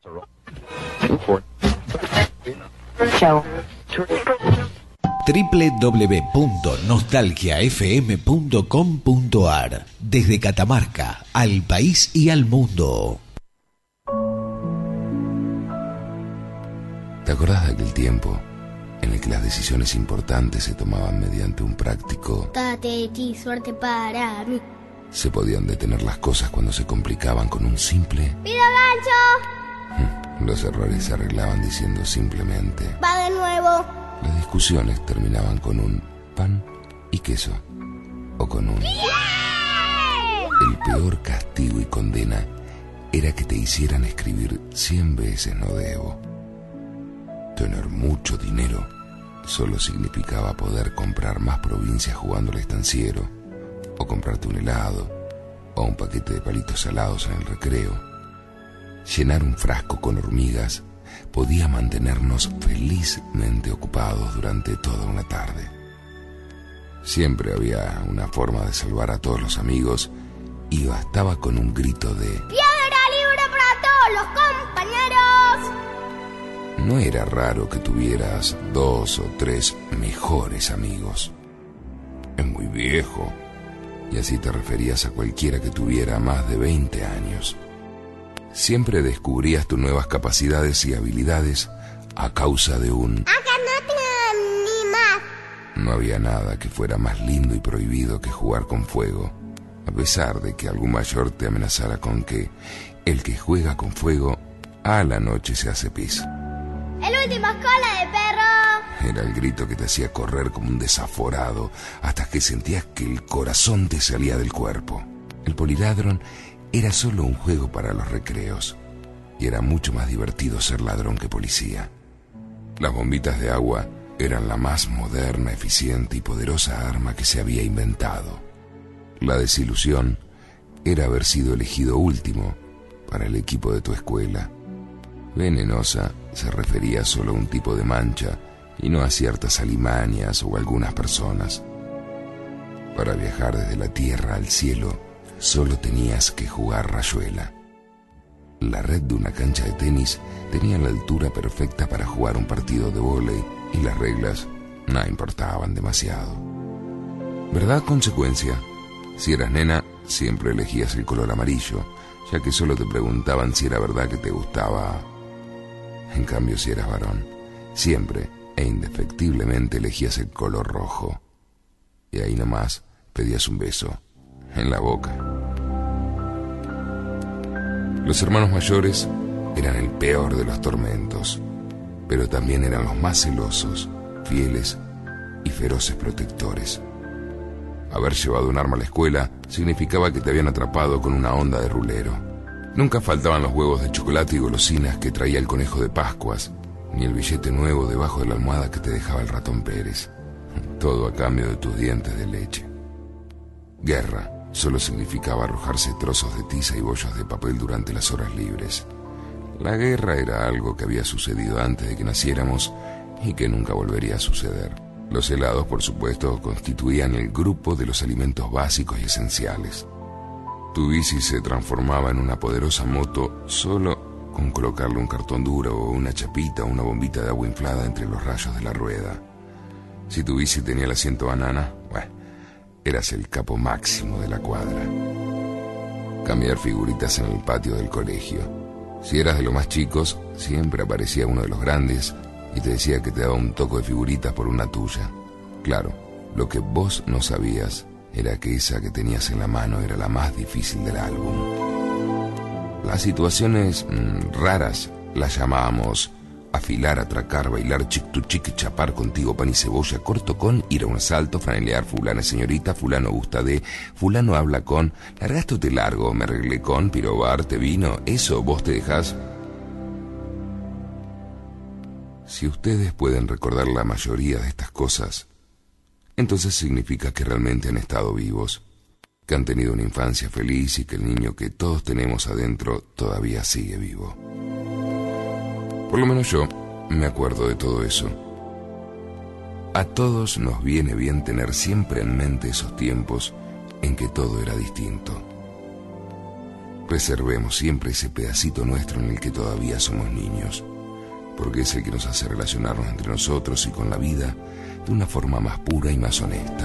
www.nostalgiafm.com.ar. Desde Catamarca, al país y al mundo. ¿Te acordás de aquel tiempo en el que las decisiones importantes se tomaban mediante un práctico Tateti, suerte para mí? Se podían detener las cosas cuando se complicaban con un simple ¡Pido gancho! Los errores se arreglaban diciendo simplemente ¡Va de nuevo! Las discusiones terminaban con un pan y queso o con un El peor castigo y condena era que te hicieran escribir 100 veces no debo. Tener mucho dinero solo significaba poder comprar más provincias jugando al estanciero, o comprarte un helado, o un paquete de palitos salados en el recreo. Llenar un frasco con hormigas podía mantenernos felizmente ocupados durante toda una tarde. Siempre había una forma de salvar a todos los amigos y bastaba con un grito de ¡Piedra libre para todos los compañeros! No era raro que tuvieras 2 o 3 mejores amigos. Es muy viejo. Y así te referías a cualquiera que tuviera más de 20 años. Siempre descubrías tus nuevas capacidades y habilidades a causa de un ¡Acá no tengo ni más! No había nada que fuera más lindo y prohibido que jugar con fuego, a pesar de que algún mayor te amenazara con que el que juega con fuego a la noche se hace pis. ¡El último cola de perro! Era el grito que te hacía correr como un desaforado hasta que sentías que el corazón te salía del cuerpo. El poliladrón era solo un juego para los recreos y era mucho más divertido ser ladrón que policía. Las bombitas de agua eran la más moderna, eficiente y poderosa arma que se había inventado. La desilusión era haber sido elegido último para el equipo de tu escuela. Venenosa se refería solo a un tipo de mancha y no a ciertas alimañas o algunas personas. Para viajar desde la tierra al cielo, solo tenías que jugar rayuela. La red de una cancha de tenis tenía la altura perfecta para jugar un partido de vóley y las reglas no importaban demasiado. ¿Verdad? Consecuencia. Si eras nena, siempre elegías el color amarillo, ya que solo te preguntaban si era verdad que te gustaba. En cambio, si eras varón, siempre e indefectiblemente elegías el color rojo. Y ahí nomás pedías un beso en la boca. Los hermanos mayores eran el peor de los tormentos, pero también eran los más celosos, fieles y feroces protectores. Haber llevado un arma a la escuela significaba que te habían atrapado con una onda de rulero. Nunca faltaban los huevos de chocolate y golosinas que traía el conejo de Pascuas, ni el billete nuevo debajo de la almohada que te dejaba el ratón Pérez. Todo a cambio de tus dientes de leche. Guerra solo significaba arrojarse trozos de tiza y bollos de papel durante las horas libres. La guerra era algo que había sucedido antes de que naciéramos y que nunca volvería a suceder. Los helados, por supuesto, constituían el grupo de los alimentos básicos y esenciales. Tu bici se transformaba en una poderosa moto solo con colocarle un cartón duro o una chapita o una bombita de agua inflada entre los rayos de la rueda. Si tu bici tenía el asiento banana, bueno, eras el capo máximo de la cuadra. Cambiar figuritas en el patio del colegio. Si eras de los más chicos, siempre aparecía uno de los grandes y te decía que te daba un toco de figuritas por una tuya. Claro, lo que vos no sabías era que esa que tenías en la mano era la más difícil del álbum. Las situaciones raras las llamábamos afilar, atracar, bailar, chic tu chic, chapar contigo pan y cebolla, corto con, ir a un asalto, franelear, fulana señorita, fulano gusta de, fulano habla con, largaste o te largo, me arreglé con, pirobar, te vino, eso vos te dejás. Si ustedes pueden recordar la mayoría de estas cosas, entonces significa que realmente han estado vivos, que han tenido una infancia feliz y que el niño que todos tenemos adentro todavía sigue vivo. Por lo menos yo me acuerdo de todo eso. A todos nos viene bien tener siempre en mente esos tiempos en que todo era distinto. Preservemos siempre ese pedacito nuestro en el que todavía somos niños, porque es el que nos hace relacionarnos entre nosotros y con la vida de una forma más pura y más honesta.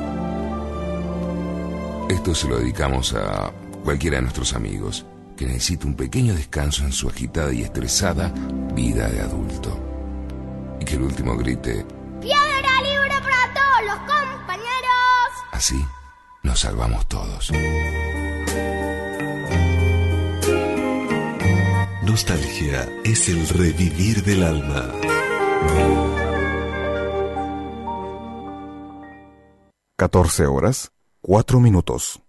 Esto se lo dedicamos a cualquiera de nuestros amigos que necesita un pequeño descanso en su agitada y estresada vida de adulto. Y que el último grite: ¡Piedra libre para todos los compañeros! Así nos salvamos todos. Nostalgia es el revivir del alma. 14:04.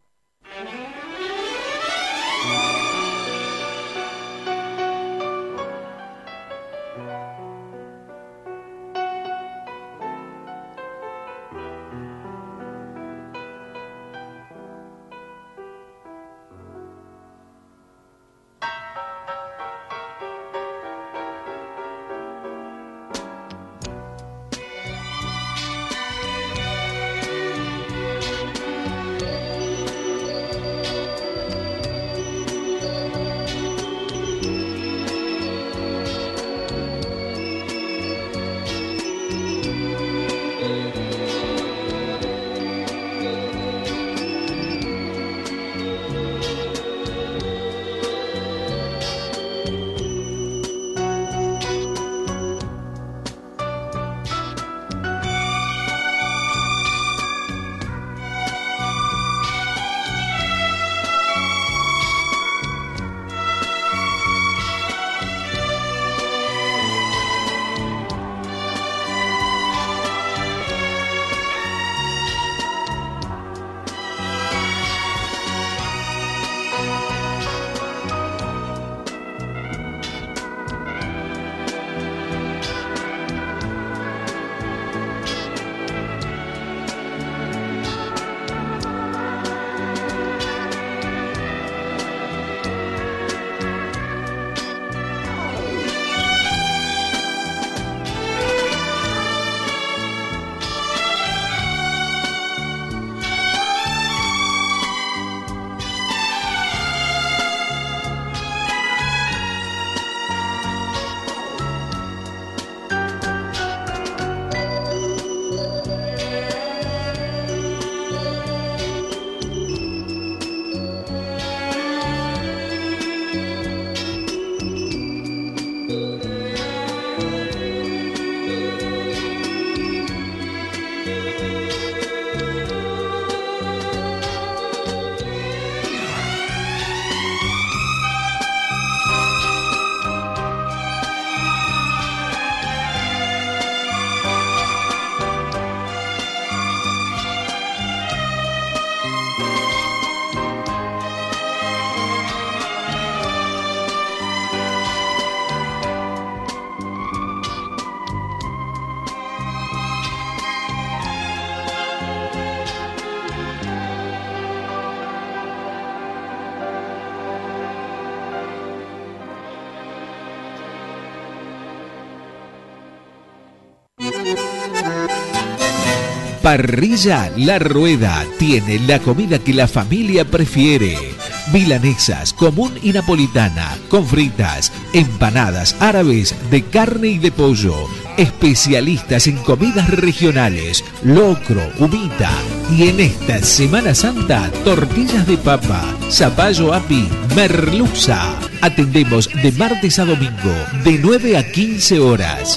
Parrilla La Rueda tiene la comida que la familia prefiere. Milanesas común y napolitana, con fritas, empanadas árabes de carne y de pollo. Especialistas en comidas regionales, locro, humita. Y en esta Semana Santa, tortillas de papa, zapallo api, merluza. Atendemos de martes a domingo, de 9 a 15 horas.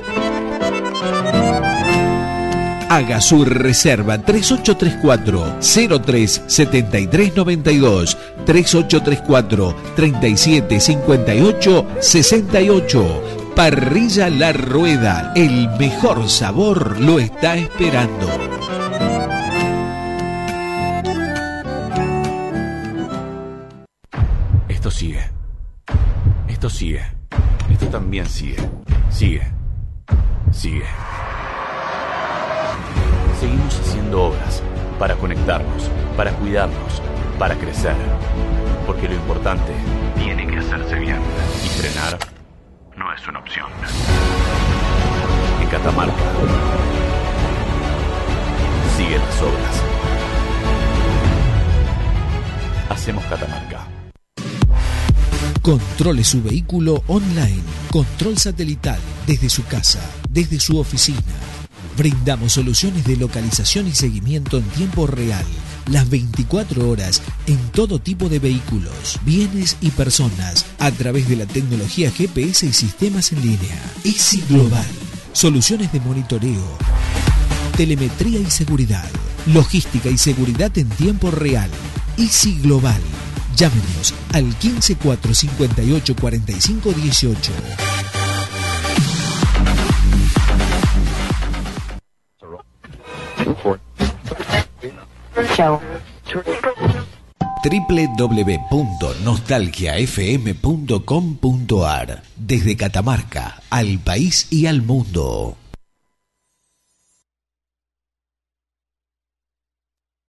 Haga su reserva 3834-037392, 3834-3758-68. Parrilla La Rueda, el mejor sabor lo está esperando. Esto sigue. Esto sigue. Esto también sigue. Sigue. Sigue. Seguimos haciendo obras para conectarnos, para cuidarnos, para crecer. Porque lo importante tiene que hacerse bien. Y frenar no es una opción. En Catamarca siguen las obras. Hacemos Catamarca. Controle su vehículo online. Control satelital desde su casa, desde su oficina. Brindamos soluciones de localización y seguimiento en tiempo real, las 24 horas en todo tipo de vehículos, bienes y personas a través de la tecnología GPS y sistemas en línea. Easy Global. Soluciones de monitoreo, telemetría y seguridad, logística y seguridad en tiempo real. Easy Global. Llámenos al 154584518. www.nostalgiafm.com.ar. Desde Catamarca al país y al mundo.